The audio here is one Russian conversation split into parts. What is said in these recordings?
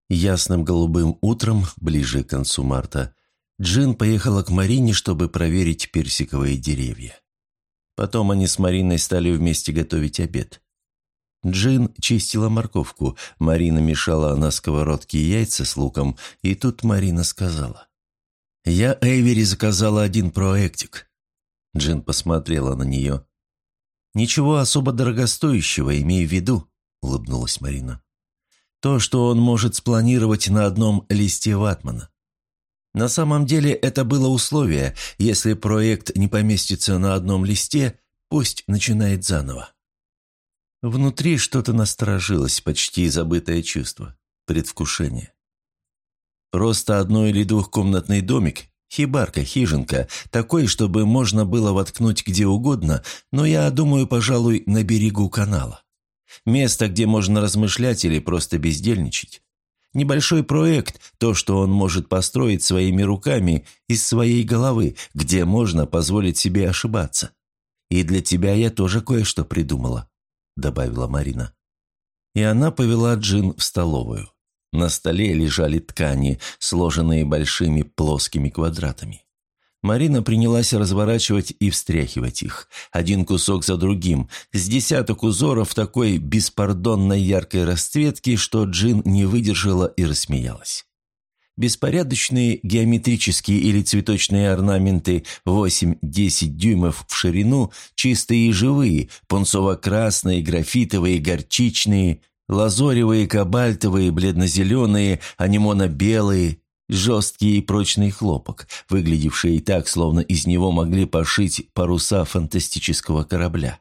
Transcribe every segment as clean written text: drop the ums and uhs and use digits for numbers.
Ясным голубым утром, ближе к концу марта, Джин поехала к Марине, чтобы проверить персиковые деревья. Потом они с Мариной стали вместе готовить обед. Джин чистила морковку, Марина мешала на сковородке яйца с луком, и тут Марина сказала: «Я Эйвери заказала один проектик». Джин посмотрела на нее. «Ничего особо дорогостоящего, имей в виду», — улыбнулась Марина. «То, что он может спланировать на одном листе ватмана. На самом деле это было условие: если проект не поместится на одном листе, пусть начинает заново». Внутри что-то насторожилось, почти забытое чувство, предвкушение. Просто одно- или двухкомнатный домик, хибарка, хижинка, такой, чтобы можно было воткнуть где угодно, но я думаю, пожалуй, на берегу канала. Место, где можно размышлять или просто бездельничать. Небольшой проект, то, что он может построить своими руками из своей головы, где можно позволить себе ошибаться. И для тебя я тоже кое-что придумала», — добавила Марина. И она повела Джин в столовую. На столе лежали ткани, сложенные большими плоскими квадратами. Марина принялась разворачивать и встряхивать их, один кусок за другим, с десяток узоров такой беспардонной яркой расцветки, что Джин не выдержала и рассмеялась. Беспорядочные геометрические или цветочные орнаменты 8-10 дюймов в ширину, чистые и живые, пунцово-красные, графитовые, горчичные, лазоревые, кобальтовые, бледно-зеленые, анимоно-белые, жесткий и прочный хлопок, выглядевший так, словно из него могли пошить паруса фантастического корабля.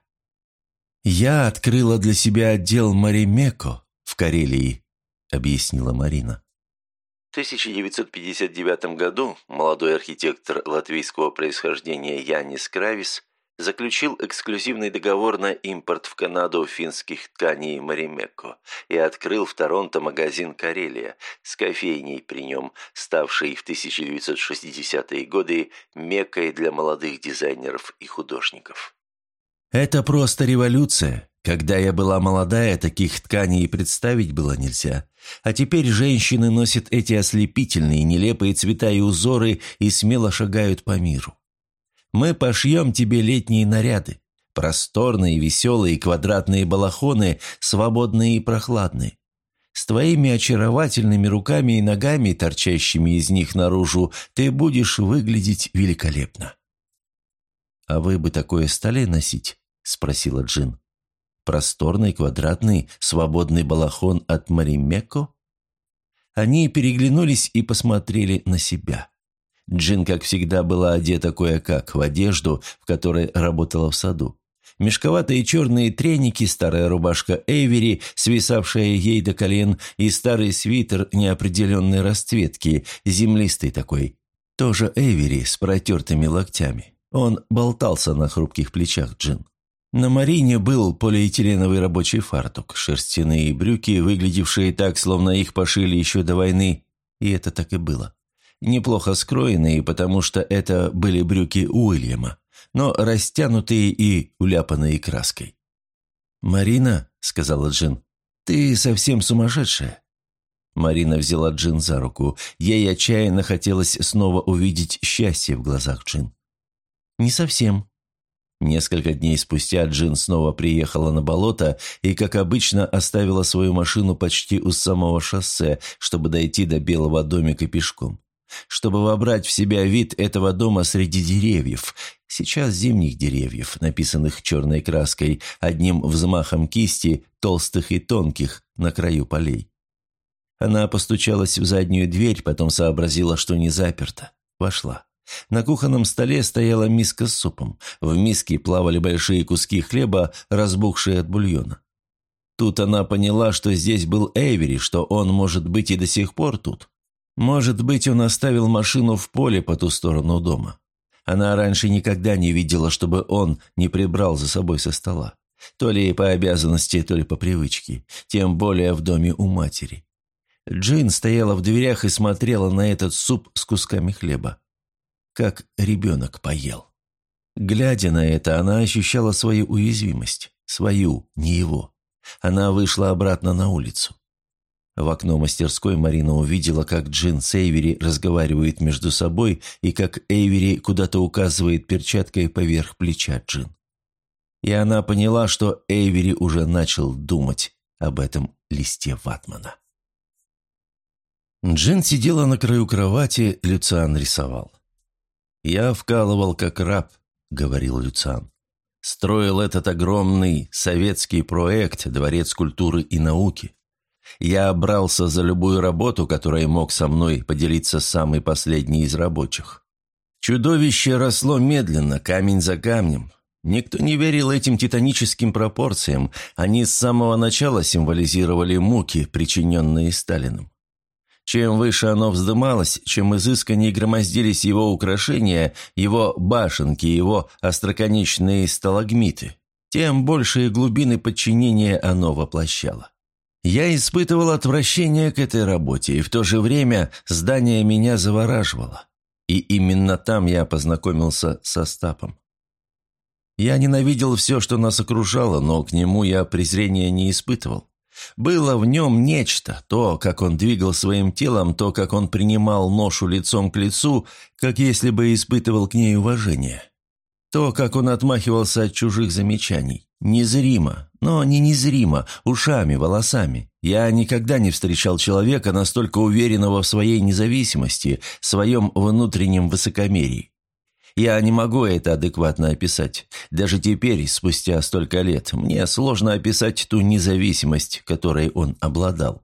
«Я открыла для себя отдел Маримеко в Карелии», — объяснила Марина. В 1959 году молодой архитектор латвийского происхождения Янис Кравис заключил эксклюзивный договор на импорт в Канаду финских тканей Маримеко и открыл в Торонто магазин «Карелия» с кофейней при нем, ставший в 1960-е годы меккой для молодых дизайнеров и художников. «Это просто революция. Когда я была молодая, таких тканей и представить было нельзя. А теперь женщины носят эти ослепительные, нелепые цвета и узоры и смело шагают по миру. Мы пошьем тебе летние наряды, просторные, веселые, квадратные балахоны, свободные и прохладные. С твоими очаровательными руками и ногами, торчащими из них наружу, ты будешь выглядеть великолепно». «А вы бы такое стали носить?» – спросила Джин. «Просторный, квадратный, свободный балахон от Маримеко?» Они переглянулись и посмотрели на себя. Джин, как всегда, была одета кое-как в одежду, в которой работала в саду. Мешковатые черные треники, старая рубашка Эйвери, свисавшая ей до колен, и старый свитер неопределенной расцветки, землистый такой. Тоже Эйвери с протертыми локтями. Он болтался на хрупких плечах Джин. На Марине был полиэтиленовый рабочий фартук, шерстяные брюки, выглядевшие так, словно их пошили еще до войны, и это так и было. Неплохо скроенные, потому что это были брюки Уильяма, но растянутые и уляпанные краской. «Марина», — сказала Джин, — «ты совсем сумасшедшая». Марина взяла Джин за руку. Ей отчаянно хотелось снова увидеть счастье в глазах Джин. «Не совсем». Несколько дней спустя Джин снова приехала на болото и, как обычно, оставила свою машину почти у самого шоссе, чтобы дойти до белого домика пешком. Чтобы вобрать в себя вид этого дома среди деревьев, сейчас зимних деревьев, написанных черной краской, одним взмахом кисти, толстых и тонких, на краю полей. Она постучалась в заднюю дверь, потом сообразила, что не заперта. Вошла. На кухонном столе стояла миска с супом. В миске плавали большие куски хлеба, разбухшие от бульона. Тут она поняла, что здесь был Эйвери, что он, может быть, и до сих пор тут. Может быть, он оставил машину в поле по ту сторону дома. Она раньше никогда не видела, чтобы он не прибрал за собой со стола. То ли по обязанности, то ли по привычке. Тем более в доме у матери. Джин стояла в дверях и смотрела на этот суп с кусками хлеба. Как ребенок поел. Глядя на это, она ощущала свою уязвимость. Свою, не его. Она вышла обратно на улицу. В окно мастерской Марина увидела, как Джин с Эйвери разговаривают между собой и как Эйвери куда-то указывает перчаткой поверх плеча Джин. И она поняла, что Эйвери уже начал думать об этом листе ватмана. Джин сидела на краю кровати, Люциан рисовал. «Я вкалывал как раб», — говорил Люциан. «Строил этот огромный советский проект «Дворец культуры и науки». Я брался за любую работу, которой мог со мной поделиться самый последний из рабочих. Чудовище росло медленно, камень за камнем. Никто не верил этим титаническим пропорциям, они с самого начала символизировали муки, причиненные Сталиным. Чем выше оно вздымалось, чем изысканнее громоздились его украшения, его башенки, его остроконечные сталагмиты, тем большие глубины подчинения оно воплощало. Я испытывал отвращение к этой работе, и в то же время здание меня завораживало. И именно там я познакомился с Остапом. Я ненавидел все, что нас окружало, но к нему я презрения не испытывал. Было в нем нечто, то, как он двигал своим телом, то, как он принимал ношу лицом к лицу, как если бы испытывал к ней уважение. То, как он отмахивался от чужих замечаний. Незримо, но не незримо, ушами, волосами. Я никогда не встречал человека, настолько уверенного в своей независимости, в своем внутреннем высокомерии. Я не могу это адекватно описать. Даже теперь, спустя столько лет, мне сложно описать ту независимость, которой он обладал.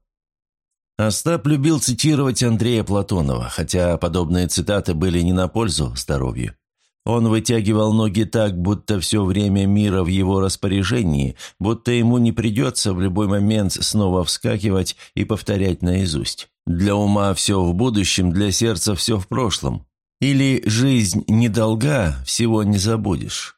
Остап любил цитировать Андрея Платонова, хотя подобные цитаты были не на пользу здоровью. Он вытягивал ноги так, будто все время мира в его распоряжении, будто ему не придется в любой момент снова вскакивать и повторять наизусть. Для ума все в будущем, для сердца все в прошлом. Или жизнь недолга, всего не забудешь.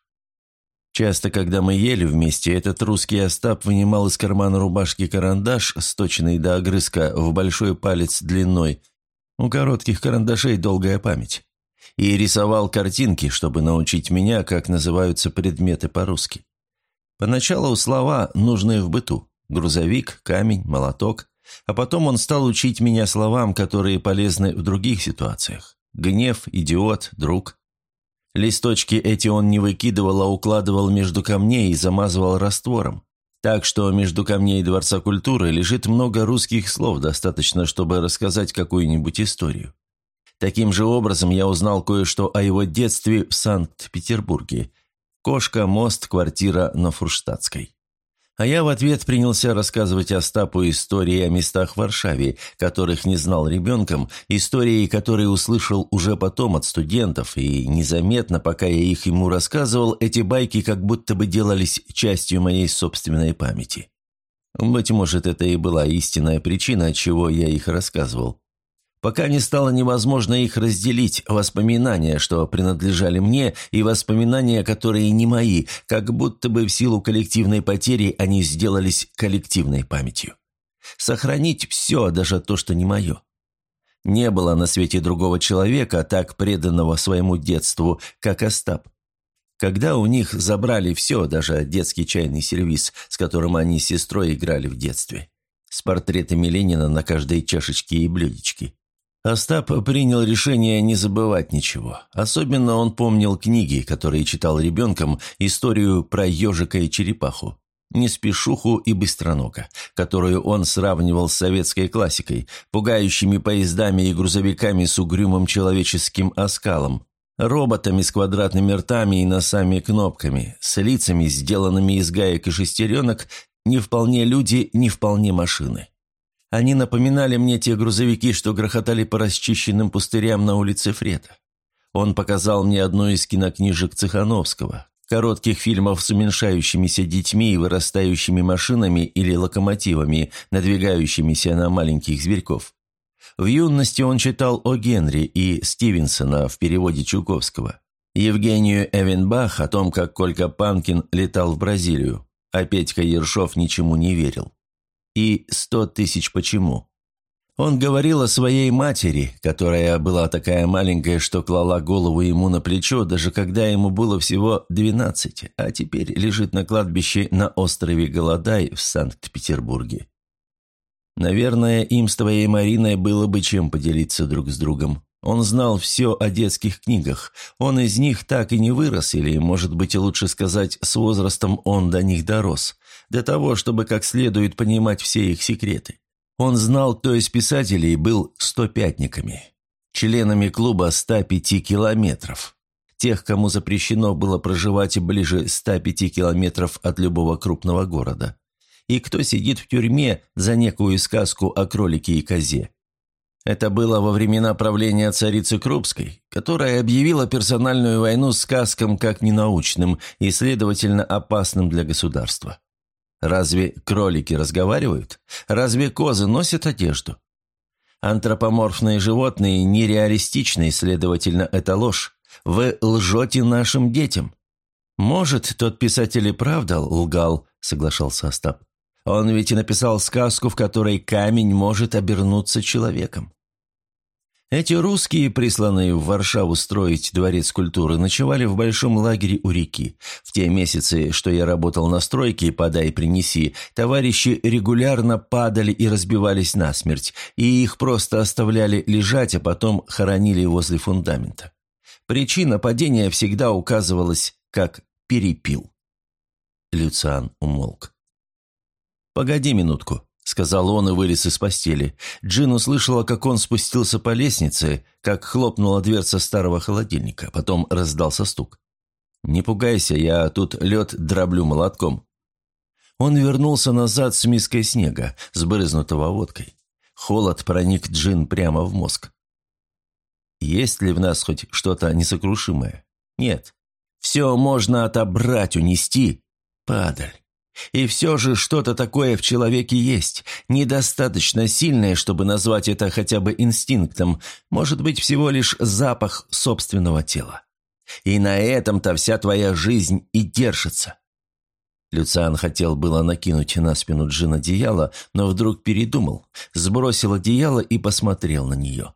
Часто, когда мы ели вместе, этот русский Остап вынимал из кармана рубашки карандаш, сточенный до огрызка в большой палец длиной. У коротких карандашей долгая память. И рисовал картинки, чтобы научить меня, как называются предметы по-русски. Поначалу слова, нужные в быту: грузовик, камень, молоток. А потом он стал учить меня словам, которые полезны в других ситуациях. Гнев, идиот, друг. Листочки эти он не выкидывал, а укладывал между камней и замазывал раствором. Так что между камней Дворца культуры лежит много русских слов, достаточно, чтобы рассказать какую-нибудь историю. Таким же образом я узнал кое-что о его детстве в Санкт-Петербурге. Кошка, мост, квартира на Фурштадтской. А я в ответ принялся рассказывать Остапу истории о местах в Варшаве, которых не знал ребенком, истории, которые услышал уже потом от студентов, и незаметно, пока я их ему рассказывал, эти байки как будто бы делались частью моей собственной памяти. Быть может, это и была истинная причина, отчего я их рассказывал. Пока не стало невозможно их разделить, воспоминания, что принадлежали мне, и воспоминания, которые не мои, как будто бы в силу коллективной потери они сделались коллективной памятью. Сохранить все, даже то, что не мое. Не было на свете другого человека, так преданного своему детству, как Остап. Когда у них забрали все, даже детский чайный сервиз, с которым они с сестрой играли в детстве, с портретами Ленина на каждой чашечке и блюдечке, Остап принял решение не забывать ничего. Особенно он помнил книги, которые читал ребенком, историю про ежика и черепаху, Неспешуху и Быстронога, которую он сравнивал с советской классикой, пугающими поездами и грузовиками с угрюмым человеческим оскалом, роботами с квадратными ртами и носами-кнопками, с лицами, сделанными из гаек и шестеренок, не вполне люди, не вполне машины. Они напоминали мне те грузовики, что грохотали по расчищенным пустырям на улице Фрета. Он показал мне одну из кинокнижек Цехановского, коротких фильмов с уменьшающимися детьми и вырастающими машинами или локомотивами, надвигающимися на маленьких зверьков. В юности он читал о Генри и Стивенсона в переводе Чуковского, Евгению Эвенбах о том, как Колька Панкин летал в Бразилию, а Петька Ершов ничему не верил. И 100 тысяч почему. Он говорил о своей матери, которая была такая маленькая, что клала голову ему на плечо, даже когда ему было всего 12, а теперь лежит на кладбище на острове Голодай в Санкт-Петербурге. Наверное, им с твоей Мариной было бы чем поделиться друг с другом. Он знал все о детских книгах. Он из них так и не вырос, или, может быть, лучше сказать, с возрастом он до них дорос, до того, чтобы как следует понимать все их секреты. Он знал, кто из писателей был стопятниками, членами клуба 105 километров, тех, кому запрещено было проживать ближе 105 километров от любого крупного города, и кто сидит в тюрьме за некую сказку о кролике и козе. Это было во времена правления царицы Крупской, которая объявила персональную войну сказкам как ненаучным и, следовательно, опасным для государства. Разве кролики разговаривают? Разве козы носят одежду? Антропоморфные животные нереалистичны, следовательно, это ложь. Вы лжете нашим детям. Может, тот писатель и правда лгал, соглашался Остап. Он ведь и написал сказку, в которой камень может обернуться человеком. Эти русские, присланные в Варшаву строить дворец культуры, ночевали в большом лагере у реки. В те месяцы, что я работал на стройке «Подай, принеси», товарищи регулярно падали и разбивались насмерть, и их просто оставляли лежать, а потом хоронили возле фундамента. Причина падения всегда указывалась как «перепил». Люциан умолк. «Погоди минутку», — сказал он и вылез из постели. Джин услышала, как он спустился по лестнице, как хлопнула дверца старого холодильника. Потом раздался стук. «Не пугайся, я тут лед дроблю молотком». Он вернулся назад с миской снега, сбрызнутого водкой. Холод проник Джин прямо в мозг. «Есть ли в нас хоть что-то несокрушимое? Нет. Все можно отобрать, унести. Падаль. И все же что-то такое в человеке есть, недостаточно сильное, чтобы назвать это хотя бы инстинктом, может быть, всего лишь запах собственного тела. И на этом-то вся твоя жизнь и держится». Люциан хотел было накинуть на спину Джин одеяло, но вдруг передумал, сбросил одеяло и посмотрел на нее.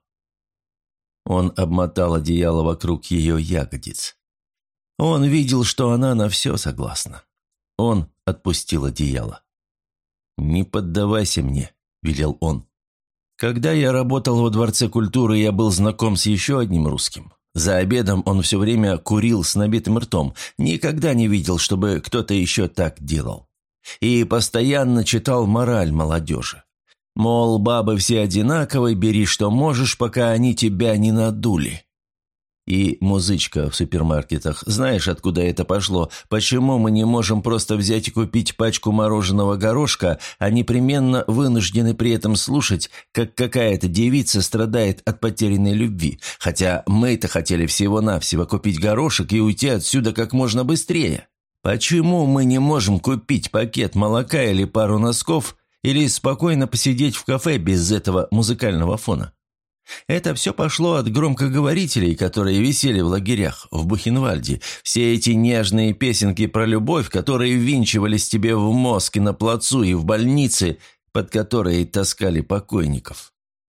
Он обмотал одеяло вокруг ее ягодиц. Он видел, что она на все согласна. Он отпустил одеяло. «Не поддавайся мне», – велел он. «Когда я работал во Дворце культуры, я был знаком с еще одним русским. За обедом он все время курил с набитым ртом, никогда не видел, чтобы кто-то еще так делал. И постоянно читал мораль молодежи. Мол, бабы все одинаковые, бери что можешь, пока они тебя не надули. И музычка в супермаркетах. Знаешь, откуда это пошло? Почему мы не можем просто взять и купить пачку мороженого горошка, а непременно вынуждены при этом слушать, как какая-то девица страдает от потерянной любви? Хотя мы-то хотели всего-навсего купить горошек и уйти отсюда как можно быстрее. Почему мы не можем купить пакет молока или пару носков, или спокойно посидеть в кафе без этого музыкального фона? Это все пошло от громкоговорителей, которые висели в лагерях в Бухенвальде. Все эти нежные песенки про любовь, которые ввинчивались тебе в мозг и на плацу, и в больнице, под которые таскали покойников.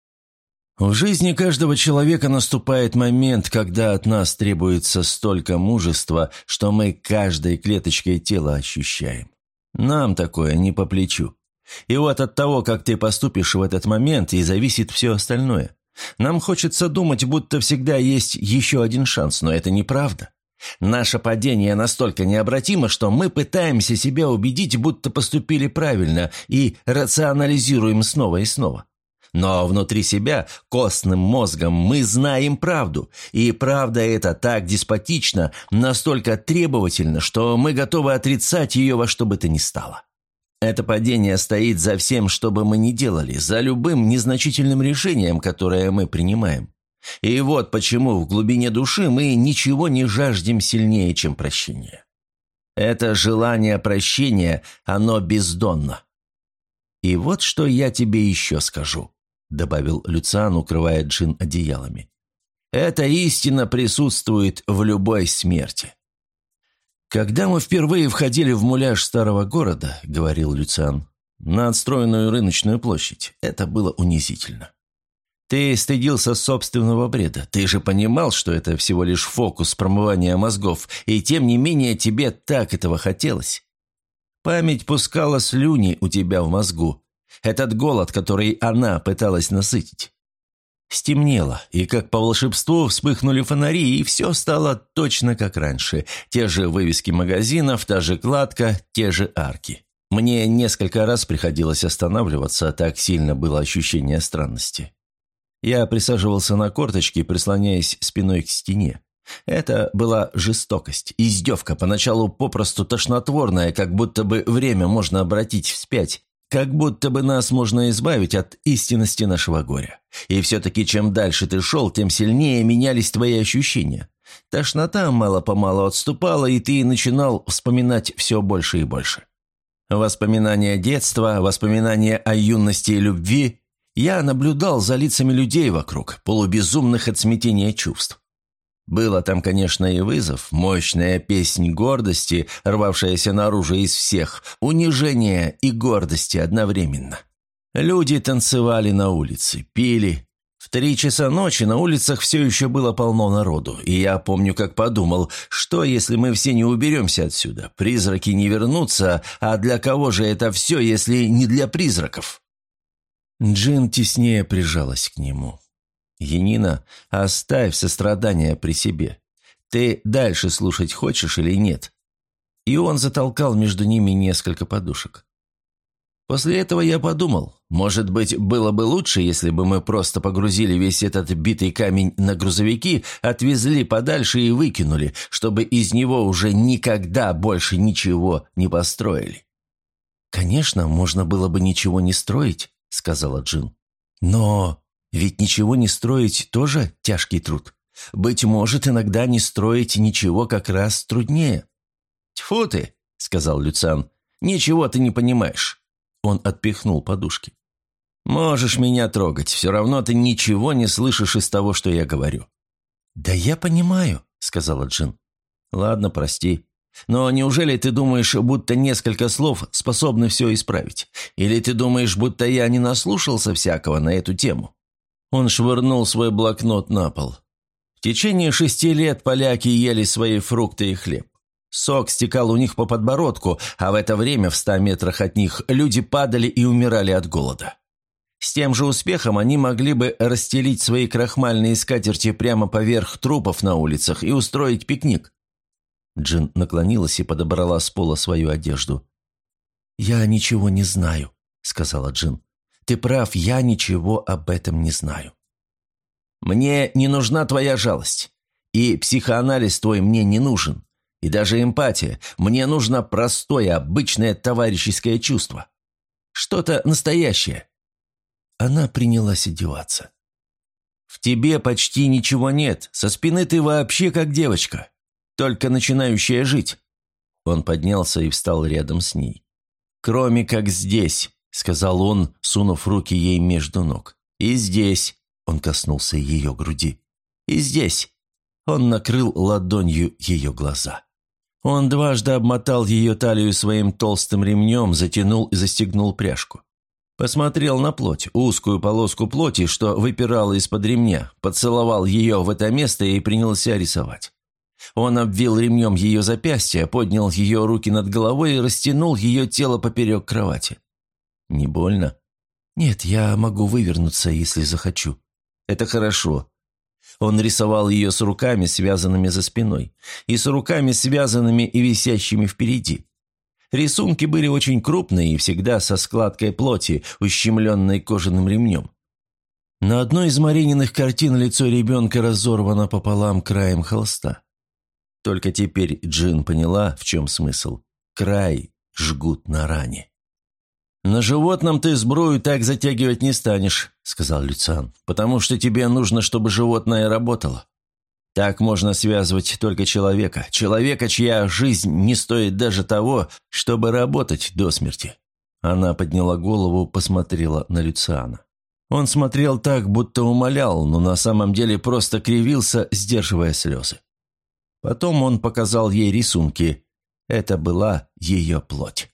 В жизни каждого человека наступает момент, когда от нас требуется столько мужества, что мы каждой клеточкой тела ощущаем. Нам такое не по плечу. И вот от того, как ты поступишь в этот момент, и зависит все остальное. Нам хочется думать, будто всегда есть еще один шанс, но это неправда. Наше падение настолько необратимо, что мы пытаемся себя убедить, будто поступили правильно, и рационализируем снова и снова. Но внутри себя, костным мозгом, мы знаем правду, и правда эта так деспотична, настолько требовательна, что мы готовы отрицать ее во что бы то ни стало. Это падение стоит за всем, что бы мы ни делали, за любым незначительным решением, которое мы принимаем. И вот почему в глубине души мы ничего не жаждем сильнее, чем прощение. Это желание прощения, оно бездонно. «И вот что я тебе еще скажу», – добавил Люциан, укрывая Джин одеялами. «Эта истина присутствует в любой смерти». «Когда мы впервые входили в муляж старого города, — говорил Люциан, — на отстроенную рыночную площадь, это было унизительно. Ты стыдился собственного бреда, ты же понимал, что это всего лишь фокус промывания мозгов, и тем не менее тебе так этого хотелось. Память пускала слюни у тебя в мозгу. Этот голод, который она пыталась насытить. Стемнело, и как по волшебству вспыхнули фонари, и все стало точно как раньше. Те же вывески магазинов, та же кладка, те же арки. Мне несколько раз приходилось останавливаться, так сильно было ощущение странности. Я присаживался на корточки, прислоняясь спиной к стене. Это была жестокость, издевка, поначалу попросту тошнотворная, как будто бы время можно обратить вспять, как будто бы нас можно избавить от истинности нашего горя. И все-таки чем дальше ты шел, тем сильнее менялись твои ощущения. Тошнота мало-помалу отступала, и ты начинал вспоминать все больше и больше. Воспоминания детства, воспоминания о юности и любви. Я наблюдал за лицами людей вокруг, полубезумных от смятения чувств. Было там, конечно, и вызов, мощная песнь гордости, рвавшаяся наружу из всех, унижения и гордости одновременно. Люди танцевали на улице, пили. В 3 часа ночи на улицах все еще было полно народу, и я помню, как подумал, что если мы все не уберемся отсюда, призраки не вернутся, а для кого же это все, если не для призраков? Джин теснее прижалась к нему. «Янина, оставь сострадание при себе. Ты дальше слушать хочешь или нет?» И он затолкал между ними несколько подушек. После этого я подумал, может быть, было бы лучше, если бы мы просто погрузили весь этот битый камень на грузовики, отвезли подальше и выкинули, чтобы из него уже никогда больше ничего не построили. «Конечно, можно было бы ничего не строить», — сказала Джин. «Но ведь ничего не строить тоже тяжкий труд. Быть может, иногда не строить ничего как раз труднее». «Тьфу ты», — сказал Люциан, — «ничего ты не понимаешь». Он отпихнул подушки. «Можешь меня трогать, все равно ты ничего не слышишь из того, что я говорю». «Да я понимаю», — сказала Джин. «Ладно, прости. Но неужели ты думаешь, будто несколько слов способны все исправить? Или ты думаешь, будто я не наслушался всякого на эту тему?» Он швырнул свой блокнот на пол. В течение 6 лет поляки ели свои фрукты и хлеб. Сок стекал у них по подбородку, а в это время в 100 метрах от них люди падали и умирали от голода. С тем же успехом они могли бы расстелить свои крахмальные скатерти прямо поверх трупов на улицах и устроить пикник. Джин наклонилась и подобрала с пола свою одежду. «Я ничего не знаю», — сказала Джин. «Ты прав, я ничего об этом не знаю». «Мне не нужна твоя жалость, и психоанализ твой мне не нужен, и даже эмпатия. Мне нужно простое, обычное товарищеское чувство. Что-то настоящее». Она принялась одеваться. «В тебе почти ничего нет, со спины ты вообще как девочка, только начинающая жить». Он поднялся и встал рядом с ней. «Кроме как здесь», — сказал он, сунув руки ей между ног. «И здесь», — он коснулся ее груди. «И здесь», — он накрыл ладонью ее глаза. Он дважды обмотал ее талию своим толстым ремнем, затянул и застегнул пряжку. Посмотрел на плоть, узкую полоску плоти, что выпирала из-под ремня, поцеловал ее в это место и принялся рисовать. Он обвил ремнем ее запястья, поднял ее руки над головой и растянул ее тело поперек кровати. «Не больно?» «Нет, я могу вывернуться, если захочу». «Это хорошо». Он рисовал ее с руками, связанными за спиной, и с руками, связанными и висящими впереди. Рисунки были очень крупные и всегда со складкой плоти, ущемленной кожаным ремнем. На одной из Марининых картин лицо ребенка разорвано пополам краем холста. Только теперь Джин поняла, в чем смысл. Край жгут на ране. «На животном ты сбрую так затягивать не станешь», — сказал Люциан, «потому что тебе нужно, чтобы животное работало. Так можно связывать только человека, чья жизнь не стоит даже того, чтобы работать до смерти». Она подняла голову, посмотрела на Люциана. Он смотрел так, будто умолял, но на самом деле просто кривился, сдерживая слезы. Потом он показал ей рисунки. Это была ее плоть.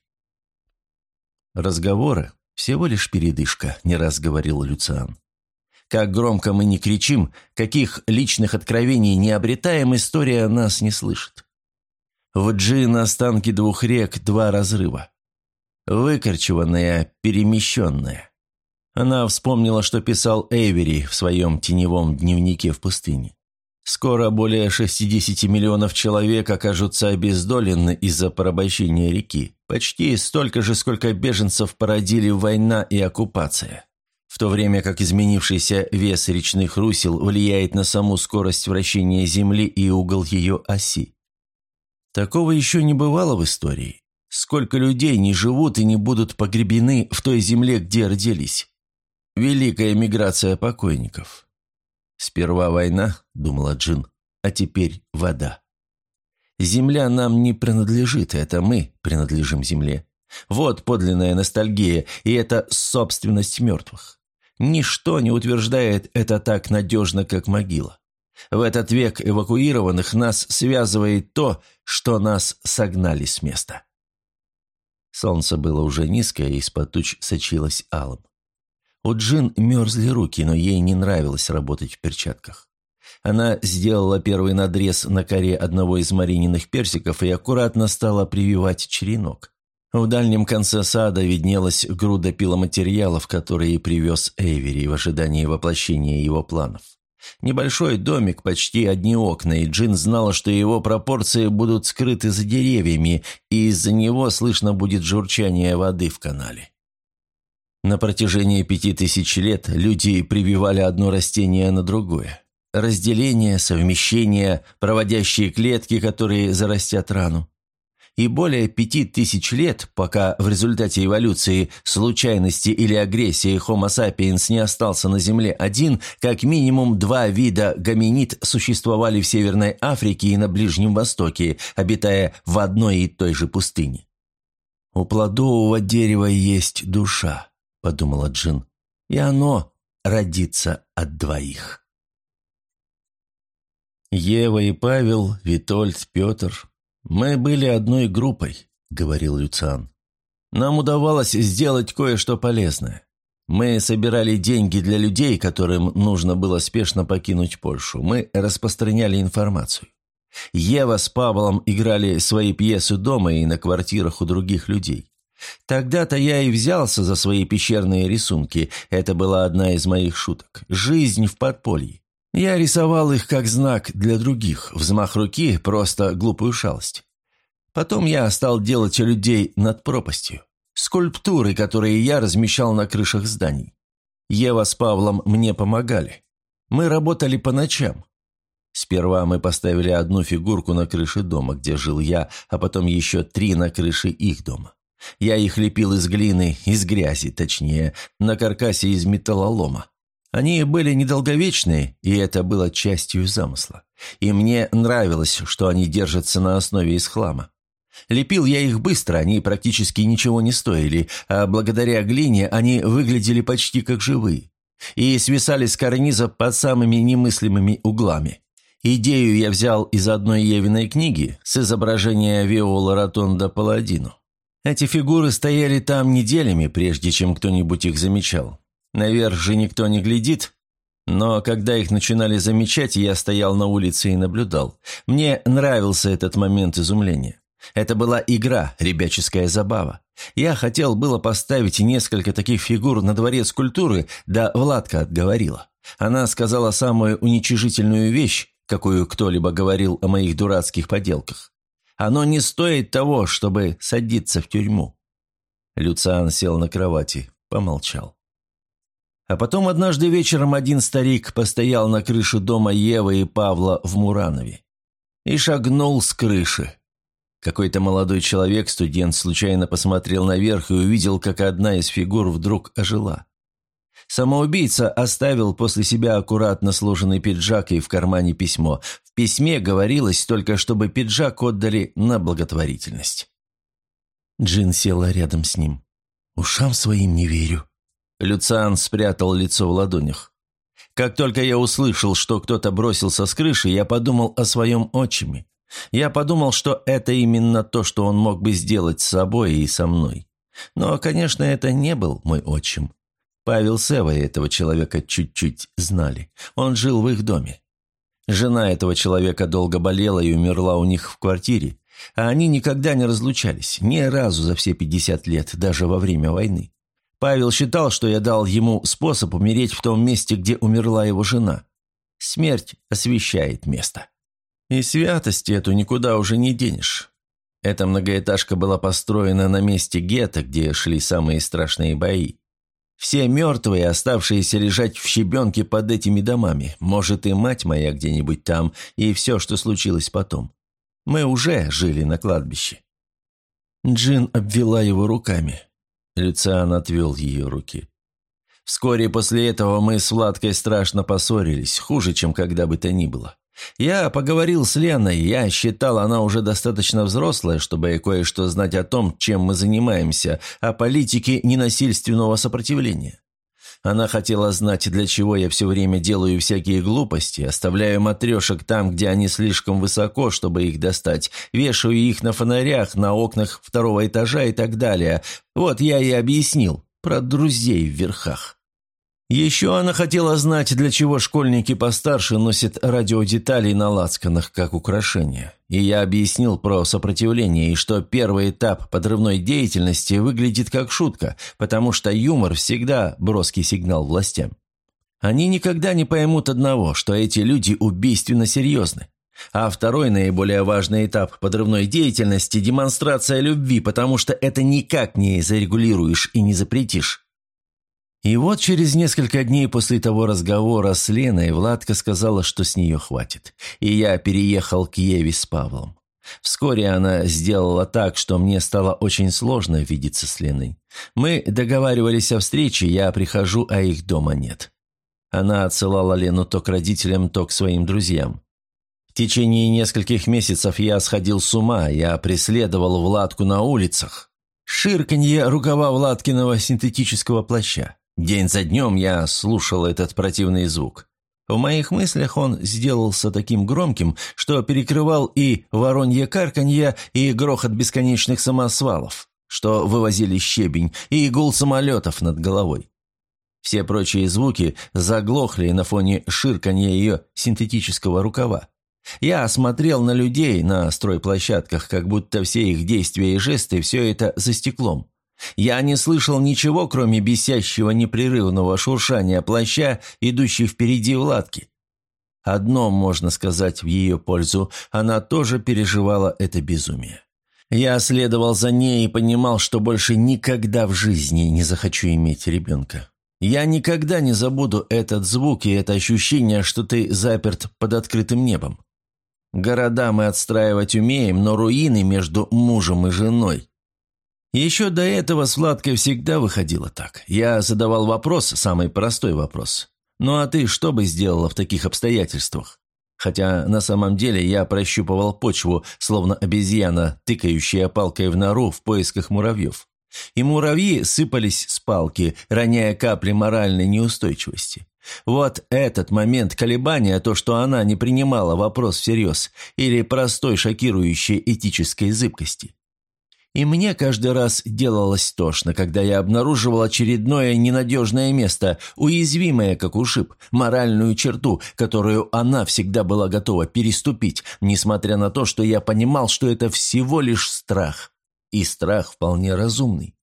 «Разговоры – всего лишь передышка», – не раз говорил Люциан. «Как громко мы не кричим, каких личных откровений не обретаем, история нас не слышит. В Джин останки 2 рек, 2 разрыва. выкорчеванная, перемещенная. Она вспомнила, что писал Эйвери в своем теневом дневнике в пустыне. Скоро более 60 миллионов человек окажутся обездолены из-за порабощения реки. Почти столько же, сколько беженцев породили война и оккупация. В то время как изменившийся вес речных русел влияет на саму скорость вращения Земли и угол ее оси. Такого еще не бывало в истории. Сколько людей не живут и не будут погребены в той земле, где родились. Великая миграция покойников. «Сперва война», — думала Джин, — «а теперь вода. Земля нам не принадлежит, это мы принадлежим земле. Вот подлинная ностальгия, и это собственность мертвых. Ничто не утверждает это так надежно, как могила. В этот век эвакуированных нас связывает то, что нас согнали с места». Солнце было уже низкое, и из-под туч сочилось алым. У Джин мерзли руки, но ей не нравилось работать в перчатках. Она сделала первый надрез на коре одного из марининых персиков и аккуратно стала прививать черенок. В дальнем конце сада виднелась груда пиломатериалов, которые привез Эйвери в ожидании воплощения его планов. Небольшой домик, почти одни окна, и Джин знала, что его пропорции будут скрыты за деревьями, и из-за него слышно будет журчание воды в канале. На протяжении 5000 лет люди прививали одно растение на другое. Разделение, совмещение, проводящие клетки, которые зарастят рану. И более 5000 лет, пока в результате эволюции, случайности или агрессии Homo sapiens не остался на Земле один, как минимум 2 вида гоминид существовали в Северной Африке и на Ближнем Востоке, обитая в одной и той же пустыне. «У плодового дерева есть душа», — подумала Джин, — «и оно родится от двоих». Ева и Павел, Витольд, Петр. «Мы были одной группой», — говорил Люциан. «Нам удавалось сделать кое-что полезное. Мы собирали деньги для людей, которым нужно было спешно покинуть Польшу. Мы распространяли информацию. Ева с Павлом играли свои пьесы дома и на квартирах у других людей. Тогда-то я и взялся за свои пещерные рисунки. Это была одна из моих шуток. Жизнь в подполье. Я рисовал их как знак для других, взмах руки – просто глупую шалость. Потом я стал делать людей над пропастью. Скульптуры, которые я размещал на крышах зданий. Ева с Павлом мне помогали. Мы работали по ночам. Сперва мы поставили одну фигурку на крыше дома, где жил я, а потом еще 3 на крыше их дома. Я их лепил из глины, из грязи, точнее, на каркасе из металлолома. Они были недолговечные, и это было частью замысла. И мне нравилось, что они держатся на основе из хлама. Лепил я их быстро, они практически ничего не стоили, а благодаря глине они выглядели почти как живые. И свисали с карниза под самыми немыслимыми углами. Идею я взял из одной Евиной книги с изображения Виола Ротонда Паладино. Эти фигуры стояли там неделями, прежде чем кто-нибудь их замечал. Наверх же никто не глядит, но когда их начинали замечать, я стоял на улице и наблюдал. Мне нравился этот момент изумления. Это была игра, ребяческая забава. Я хотел было поставить несколько таких фигур на дворец культуры, да Владка отговорила. Она сказала самую уничижительную вещь, какую кто-либо говорил о моих дурацких поделках. Оно не стоит того, чтобы садиться в тюрьму. Люциан сел на кровати, помолчал. А потом однажды вечером один старик постоял на крыше дома Евы и Павла в Муранове и шагнул с крыши. Какой-то молодой человек, студент, случайно посмотрел наверх и увидел, как одна из фигур вдруг ожила. Самоубийца оставил после себя аккуратно сложенный пиджак и в кармане письмо. В письме говорилось только, чтобы пиджак отдали на благотворительность. Джин села рядом с ним. «Ушам своим не верю». Люциан спрятал лицо в ладонях. «Как только я услышал, что кто-то бросился с крыши, я подумал о своем отчиме. Я подумал, что это именно то, что он мог бы сделать с собой и со мной. Но, конечно, это не был мой отчим. Павел с Эвой этого человека чуть-чуть знали. Он жил в их доме. Жена этого человека долго болела и умерла у них в квартире. А они никогда не разлучались, ни разу за все 50 лет, даже во время войны. Павел считал, что я дал ему способ умереть в том месте, где умерла его жена. Смерть освещает место. И святости эту никуда уже не денешь. Эта многоэтажка была построена на месте гетто, где шли самые страшные бои. Все мертвые, оставшиеся лежать в щебенке под этими домами. Может, и мать моя где-нибудь там, и все, что случилось потом. Мы уже жили на кладбище. Джин обвела его руками. Люциан отвел ее руки. Вскоре после этого мы с Владкой страшно поссорились, хуже, чем когда бы то ни было. Я поговорил с Леной, я считал, она уже достаточно взрослая, чтобы кое-что знать о том, чем мы занимаемся, о политике ненасильственного сопротивления. Она хотела знать, для чего я все время делаю всякие глупости, оставляю матрешек там, где они слишком высоко, чтобы их достать, вешаю их на фонарях, на окнах второго этажа и так далее. Вот я и объяснил про друзей в верхах. Еще она хотела знать, для чего школьники постарше носят радиодетали на лацканах как украшение. И я объяснил про сопротивление, и что первый этап подрывной деятельности выглядит как шутка, потому что юмор всегда броский сигнал властям. Они никогда не поймут одного, что эти люди убийственно серьезны. А второй, наиболее важный этап подрывной деятельности – демонстрация любви, потому что это никак не зарегулируешь и не запретишь. И вот через несколько дней после того разговора с Леной Владка сказала, что с нее хватит, и я переехал к Еве с Павлом. Вскоре она сделала так, что мне стало очень сложно видеться с Леной. Мы договаривались о встрече, я прихожу, а их дома нет. Она отсылала Лену то к родителям, то к своим друзьям. В течение нескольких месяцев я сходил с ума, я преследовал Владку на улицах. Ширканье рукава Владкиного синтетического плаща. День за днем я слушал этот противный звук. В моих мыслях он сделался таким громким, что перекрывал и воронье карканье, и грохот бесконечных самосвалов, что вывозили щебень, и гул самолетов над головой. Все прочие звуки заглохли на фоне ширканья ее синтетического рукава. Я смотрел на людей на стройплощадках, как будто все их действия и жесты – все это за стеклом. Я не слышал ничего, кроме бесящего непрерывного шуршания плаща, идущей впереди Владки. Одно можно сказать в ее пользу – она тоже переживала это безумие. Я следовал за ней и понимал, что больше никогда в жизни не захочу иметь ребенка. Я никогда не забуду этот звук и это ощущение, что ты заперт под открытым небом. Города мы отстраивать умеем, но руины между мужем и женой. Еще до этого с Владкой всегда выходило так. Я задавал вопрос, самый простой вопрос. «Ну а ты что бы сделала в таких обстоятельствах?» Хотя на самом деле я прощупывал почву, словно обезьяна, тыкающая палкой в нору в поисках муравьев. И муравьи сыпались с палки, роняя капли моральной неустойчивости. Вот этот момент колебания, то, что она не принимала вопрос всерьез, или простой шокирующей этической зыбкости. И мне каждый раз делалось тошно, когда я обнаруживал очередное ненадежное место, уязвимое, как ушиб, моральную черту, которую она всегда была готова переступить, несмотря на то, что я понимал, что это всего лишь страх. И страх вполне разумный.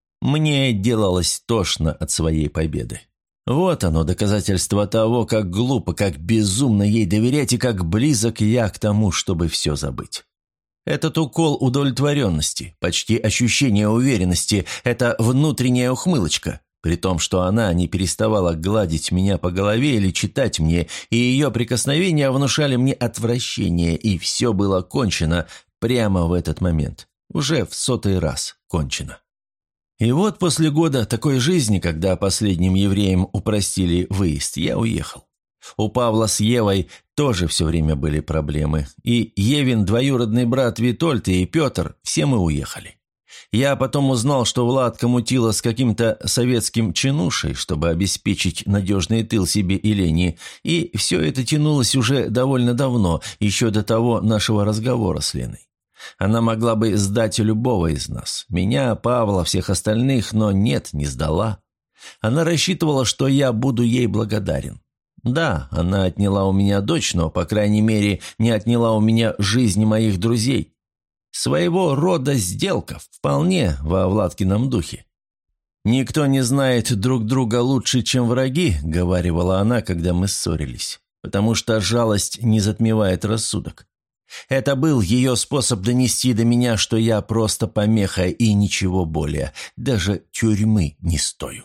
Мне делалось тошно от своей победы. Вот оно, доказательство того, как глупо, как безумно ей доверять и как близок я к тому, чтобы все забыть. Этот укол удовлетворенности, почти ощущение уверенности, это внутренняя ухмылочка, при том, что она не переставала гладить меня по голове или читать мне, и ее прикосновения внушали мне отвращение, и все было кончено прямо в этот момент, уже в 100-й раз кончено. И вот после года такой жизни, когда последним евреям упростили выезд, я уехал. У Павла с Евой тоже все время были проблемы. И Евин двоюродный брат Витольд и Петр, все мы уехали. Я потом узнал, что Владка мутила с каким-то советским чинушей, чтобы обеспечить надежный тыл себе и Лене, и все это тянулось уже довольно давно, еще до того нашего разговора с Леной. Она могла бы сдать любого из нас, меня, Павла, всех остальных, но нет, не сдала. Она рассчитывала, что я буду ей благодарен. Да, она отняла у меня дочь, но, по крайней мере, не отняла у меня жизни моих друзей. Своего рода сделка, вполне во Владкином духе. «Никто не знает друг друга лучше, чем враги», — говаривала она, когда мы ссорились, «потому что жалость не затмевает рассудок. Это был ее способ донести до меня, что я просто помеха и ничего более, даже тюрьмы не стою».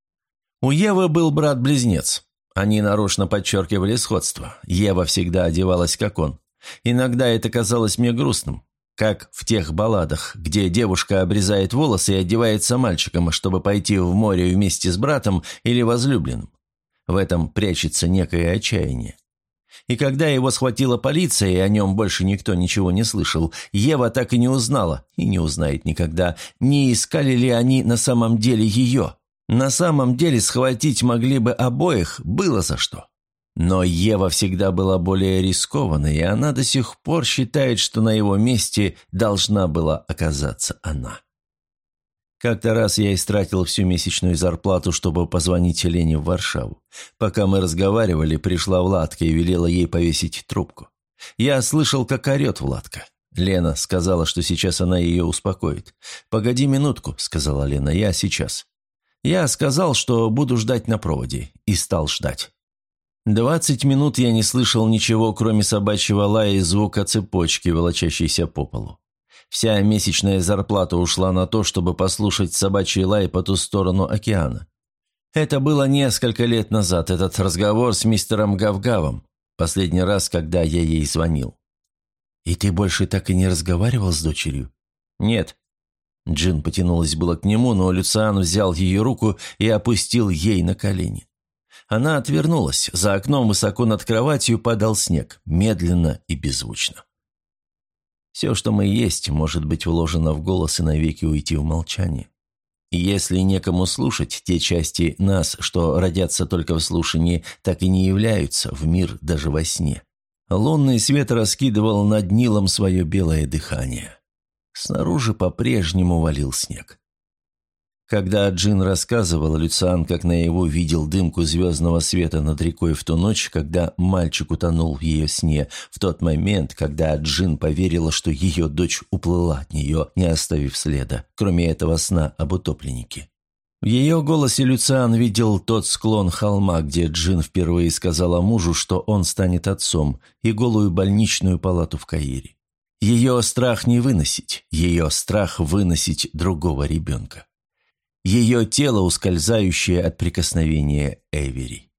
У Евы был брат-близнец. Они нарочно подчеркивали сходство. Ева всегда одевалась, как он. Иногда это казалось мне грустным, как в тех балладах, где девушка обрезает волосы и одевается мальчиком, чтобы пойти в море вместе с братом или возлюбленным. В этом прячется некое отчаяние. И когда его схватила полиция, и о нем больше никто ничего не слышал, Ева так и не узнала, и не узнает никогда, не искали ли они на самом деле ее. На самом деле схватить могли бы обоих, было за что. Но Ева всегда была более рискованной, и она до сих пор считает, что на его месте должна была оказаться она. Как-то раз я истратил всю месячную зарплату, чтобы позвонить Лене в Варшаву. Пока мы разговаривали, пришла Владка и велела ей повесить трубку. Я слышал, как орет Владка. Лена сказала, что сейчас она ее успокоит. «Погоди минутку», — сказала Лена, — «я сейчас». Я сказал, что буду ждать на проводе, и стал ждать. 20 минут я не слышал ничего, кроме собачьего лая и звука цепочки, волочащейся по полу. Вся месячная зарплата ушла на то, чтобы послушать собачий лай по ту сторону океана. Это было несколько лет назад, этот разговор с мистером Гавгавом, последний раз, когда я ей звонил. «И ты больше так и не разговаривал с дочерью?» «Нет». Джин потянулась было к нему, но Люциан взял ее руку и опустил ей на колени. Она отвернулась. За окном высоко над кроватью падал снег, медленно и беззвучно. Все, что мы есть, может быть вложено в голос и навеки уйти в молчание. И если некому слушать, те части нас, что родятся только в слушании, так и не являются в мир даже во сне. Лунный свет раскидывал над Нилом свое белое дыхание. Снаружи по-прежнему валил снег. Когда Джин рассказывал, Люциан как наяву видел дымку звездного света над рекой в ту ночь, когда мальчик утонул в ее сне, в тот момент, когда Джин поверила, что ее дочь уплыла от нее, не оставив следа, кроме этого сна об утопленнике. В ее голосе Люциан видел тот склон холма, где Джин впервые сказала мужу, что он станет отцом, и голую больничную палату в Каире. Ее страх не выносить, ее страх выносить другого ребенка. Ее тело, ускользающее от прикосновения Эвери.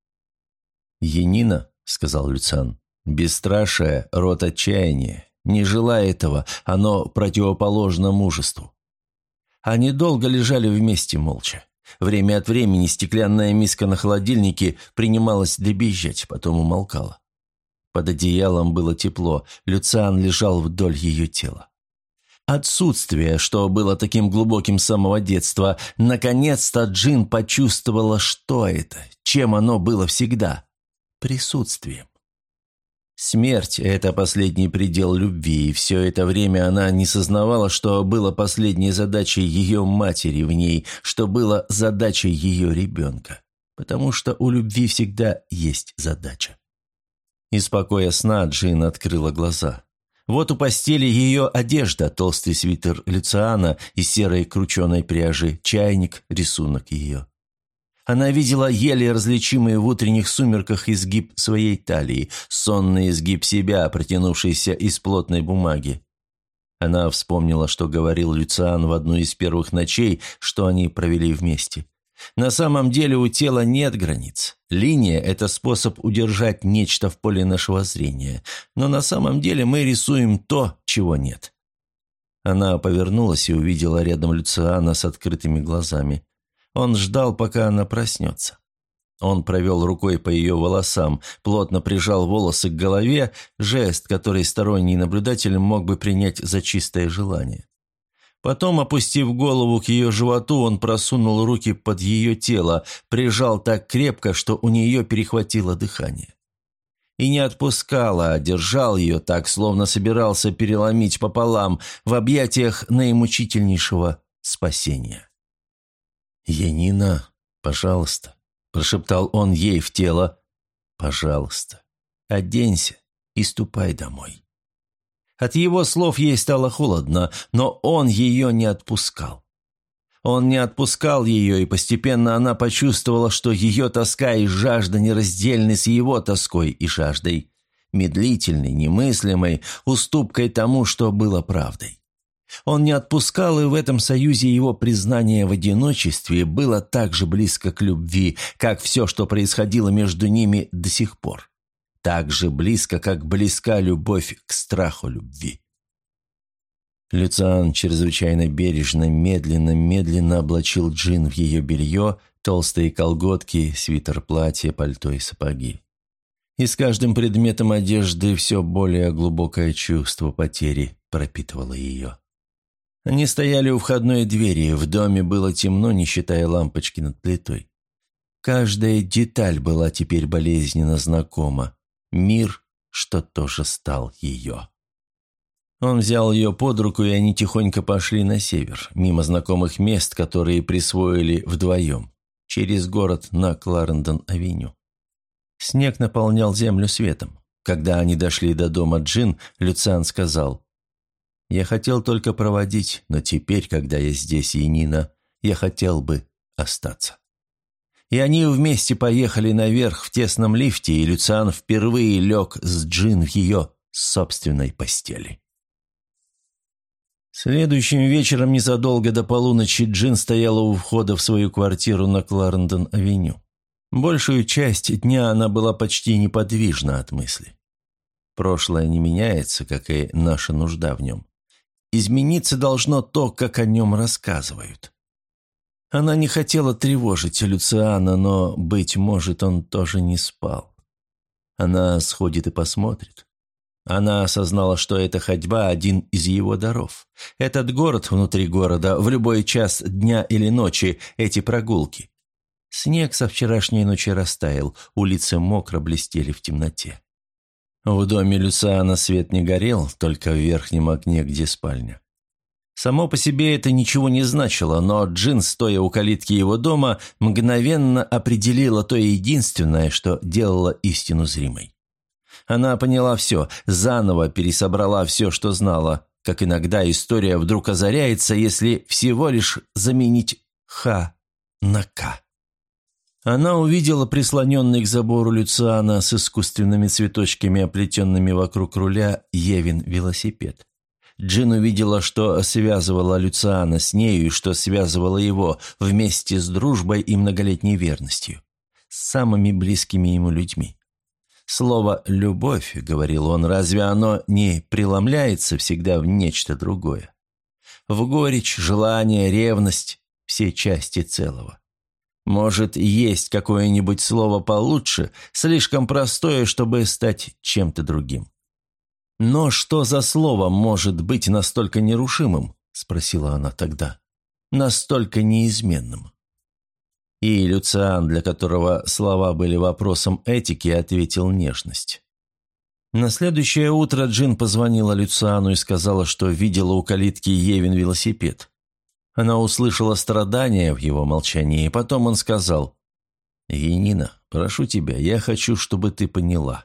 «Янина», — сказал Люциан, — «бесстрашие, род отчаяния. Не желая этого, оно противоположно мужеству». Они долго лежали вместе молча. Время от времени стеклянная миска на холодильнике принималась дребезжать, потом умолкала. Под одеялом было тепло, Люциан лежал вдоль ее тела. Отсутствие, что было таким глубоким с самого детства, наконец-то Джин почувствовала, что это, чем оно было всегда – присутствием. Смерть – это последний предел любви, и все это время она не сознавала, что было последней задачей ее матери в ней, что было задачей ее ребенка, потому что у любви всегда есть задача. Из покоя сна Джин открыла глаза. Вот у постели ее одежда, толстый свитер Люциана из серой крученой пряжи, чайник, рисунок ее. Она видела еле различимый в утренних сумерках изгиб своей талии, сонный изгиб себя, протянувшийся из плотной бумаги. Она вспомнила, что говорил Люциан в одну из первых ночей, что они провели вместе. На самом деле у тела нет границ. Линия – это способ удержать нечто в поле нашего зрения. Но на самом деле мы рисуем то, чего нет. Она повернулась и увидела рядом Люциана с открытыми глазами. Он ждал, пока она проснется. Он провел рукой по ее волосам, плотно прижал волосы к голове, жест, который сторонний наблюдатель мог бы принять за чистое желание. Потом, опустив голову к ее животу, он просунул руки под ее тело, прижал так крепко, что у нее перехватило дыхание. И не отпускал, а держал ее так, словно собирался переломить пополам в объятиях наимучительнейшего спасения. «Янина, пожалуйста», – прошептал он ей в тело, – «пожалуйста, оденься и ступай домой». От его слов ей стало холодно, но он ее не отпускал. Он не отпускал ее, и постепенно она почувствовала, что ее тоска и жажда нераздельны с его тоской и жаждой, медлительной, немыслимой, уступкой тому, что было правдой. Он не отпускал, и в этом союзе его признание в одиночестве было так же близко к любви, как все, что происходило между ними до сих пор. Так же близко, как близка любовь к страху любви. Люциан чрезвычайно бережно, медленно облачил Джин в ее белье, толстые колготки, свитер, платье, пальто и сапоги. И с каждым предметом одежды все более глубокое чувство потери пропитывало ее. Они стояли у входной двери, в доме было темно, не считая лампочки над плитой. Каждая деталь была теперь болезненно знакома. Мир, что тоже стал ее. Он взял ее под руку, и они тихонько пошли на север, мимо знакомых мест, которые присвоили вдвоем, через город на Кларендон-авеню. Снег наполнял землю светом. Когда они дошли до дома Джин, Люциан сказал: «Я хотел только проводить, но теперь, когда я здесь, Янина, я хотел бы остаться». И они вместе поехали наверх в тесном лифте, и Люциан впервые лег с Джин в ее собственной постели. Следующим вечером, незадолго до полуночи, Джин стояла у входа в свою квартиру на Кларендон-авеню. Большую часть дня она была почти неподвижна от мысли. Прошлое не меняется, как и наша нужда в нем. Измениться должно то, как о нем рассказывают. Она не хотела тревожить Люциана, но, быть может, он тоже не спал. Она сходит и посмотрит. Она осознала, что эта ходьба – один из его даров. Этот город внутри города, в любой час дня или ночи, эти прогулки. Снег со вчерашней ночи растаял, улицы мокро блестели в темноте. В доме Люциана свет не горел, только в верхнем окне, где спальня. Само по себе это ничего не значило, но Джин, стоя у калитки его дома, мгновенно определила то единственное, что делало истину зримой. Она поняла все, заново пересобрала все, что знала, как иногда история вдруг озаряется, если всего лишь заменить «х» на «к». Она увидела прислоненный к забору Люциана с искусственными цветочками, оплетенными вокруг руля, Евин велосипед. Джин увидела, что связывала Люциана с нею и что связывало его вместе с дружбой и многолетней верностью, с самыми близкими ему людьми. Слово «любовь», — говорил он, — разве оно не преломляется всегда в нечто другое? В горечь, желание, ревность — все части целого. Может, есть какое-нибудь слово получше, слишком простое, чтобы стать чем-то другим. «Но что за слово может быть настолько нерушимым?» — спросила она тогда. «Настолько неизменным». И Люциан, для которого слова были вопросом этики, ответил нежность. На следующее утро Джин позвонила Люциану и сказала, что видела у калитки Евин велосипед. Она услышала страдания в его молчании, и потом он сказал: «Янина, прошу тебя, я хочу, чтобы ты поняла».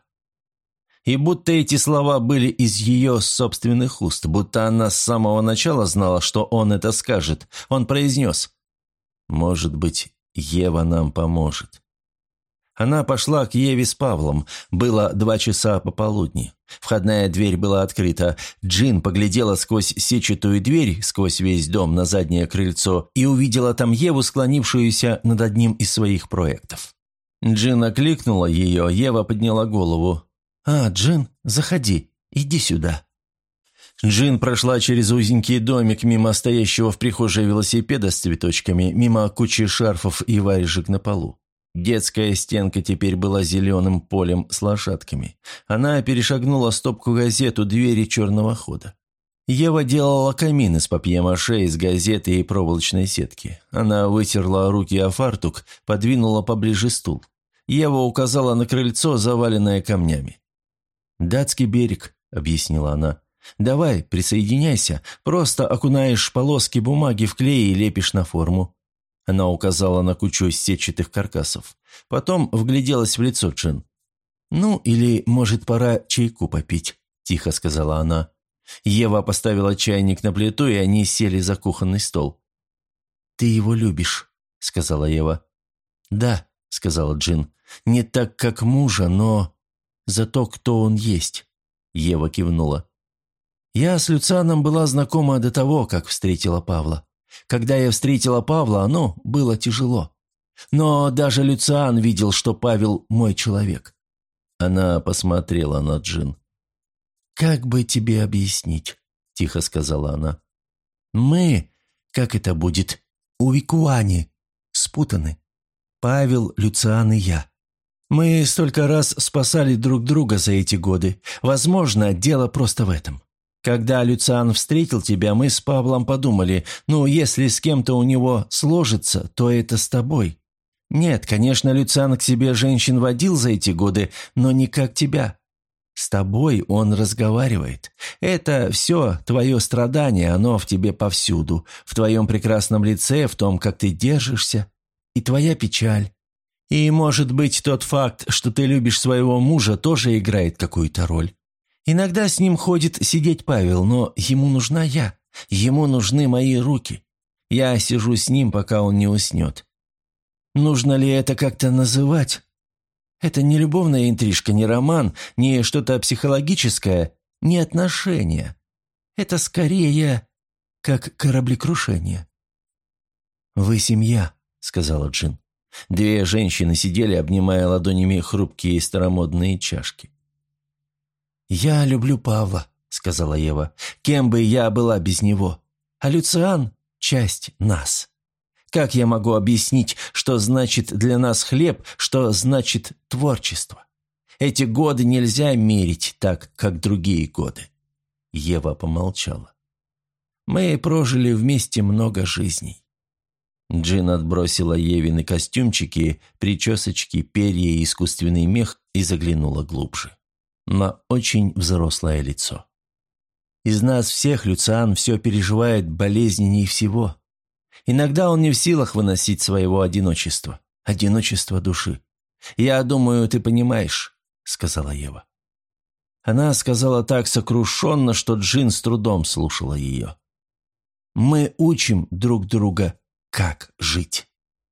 И будто эти слова были из ее собственных уст, будто она с самого начала знала, что он это скажет, он произнес: «Может быть, Ева нам поможет». Она пошла к Еве с Павлом. Было 2 часа пополудни. Входная дверь была открыта. Джин поглядела сквозь сетчатую дверь, сквозь весь дом на заднее крыльцо, и увидела там Еву, склонившуюся над одним из своих проектов. Джин окликнула ее, Ева подняла голову. «А, Джин, заходи, иди сюда». Джин прошла через узенький домик, мимо стоящего в прихожей велосипеда с цветочками, мимо кучи шарфов и варежек на полу. Детская стенка теперь была зеленым полем с лошадками. Она перешагнула стопку газет у двери черного хода. Ева делала камин из папье-маше, из газеты и проволочной сетки. Она вытерла руки о фартук, подвинула поближе стул. Ева указала на крыльцо, заваленное камнями. «Датский берег», — объяснила она. «Давай, присоединяйся, просто окунаешь полоски бумаги в клей и лепишь на форму». Она указала на кучу сетчатых каркасов. Потом вгляделась в лицо Джин. «Ну, или, может, пора чайку попить», – тихо сказала она. Ева поставила чайник на плиту, и они сели за кухонный стол. «Ты его любишь», — сказала Ева. «Да», — сказала Джин, — «не так, как мужа, но за то, кто он есть». Ева кивнула. «Я с Люцианом была знакома до того, как встретила Павла. Когда я встретила Павла, было тяжело. Но даже Люциан видел, что Павел мой человек». Она посмотрела на Джин. «Как бы тебе объяснить?» – тихо сказала она. «Мы, как это будет, увекуани, спутаны. Павел, Люциан и я. Мы столько раз спасали друг друга за эти годы. Возможно, дело просто в этом. Когда Люциан встретил тебя, мы с Павлом подумали, если с кем-то у него сложится, то это с тобой. Нет, конечно, Люциан к себе женщин водил за эти годы, но не как тебя. С тобой он разговаривает. Это все твое страдание, оно в тебе повсюду, в твоем прекрасном лице, в том, как ты держишься, и твоя печаль. И, может быть, тот факт, что ты любишь своего мужа, тоже играет какую-то роль. Иногда с ним ходит сидеть Павел, но ему нужна я, ему нужны мои руки. Я сижу с ним, пока он не уснет. Нужно ли это как-то называть? Это не любовная интрижка, не роман, не что-то психологическое, не отношения. Это скорее как кораблекрушение». «Вы семья», — сказала Джин. Две женщины сидели, обнимая ладонями хрупкие старомодные чашки. «Я люблю Павла», — сказала Ева, — «кем бы я была без него. А Люциан — часть нас. Как я могу объяснить, что значит для нас хлеб, что значит творчество? Эти годы нельзя мерить так, как другие годы». Ева помолчала. «Мы прожили вместе много жизней». Джин отбросила Евины костюмчики, причесочки, перья и искусственный мех и заглянула глубже. На очень взрослое лицо. «Из нас всех Люциан все переживает болезненней всего. Иногда он не в силах выносить своего одиночества, одиночества души. Я думаю, ты понимаешь», — сказала Ева. Она сказала так сокрушенно, что Джин с трудом слушала ее. «Мы учим друг друга, как жить».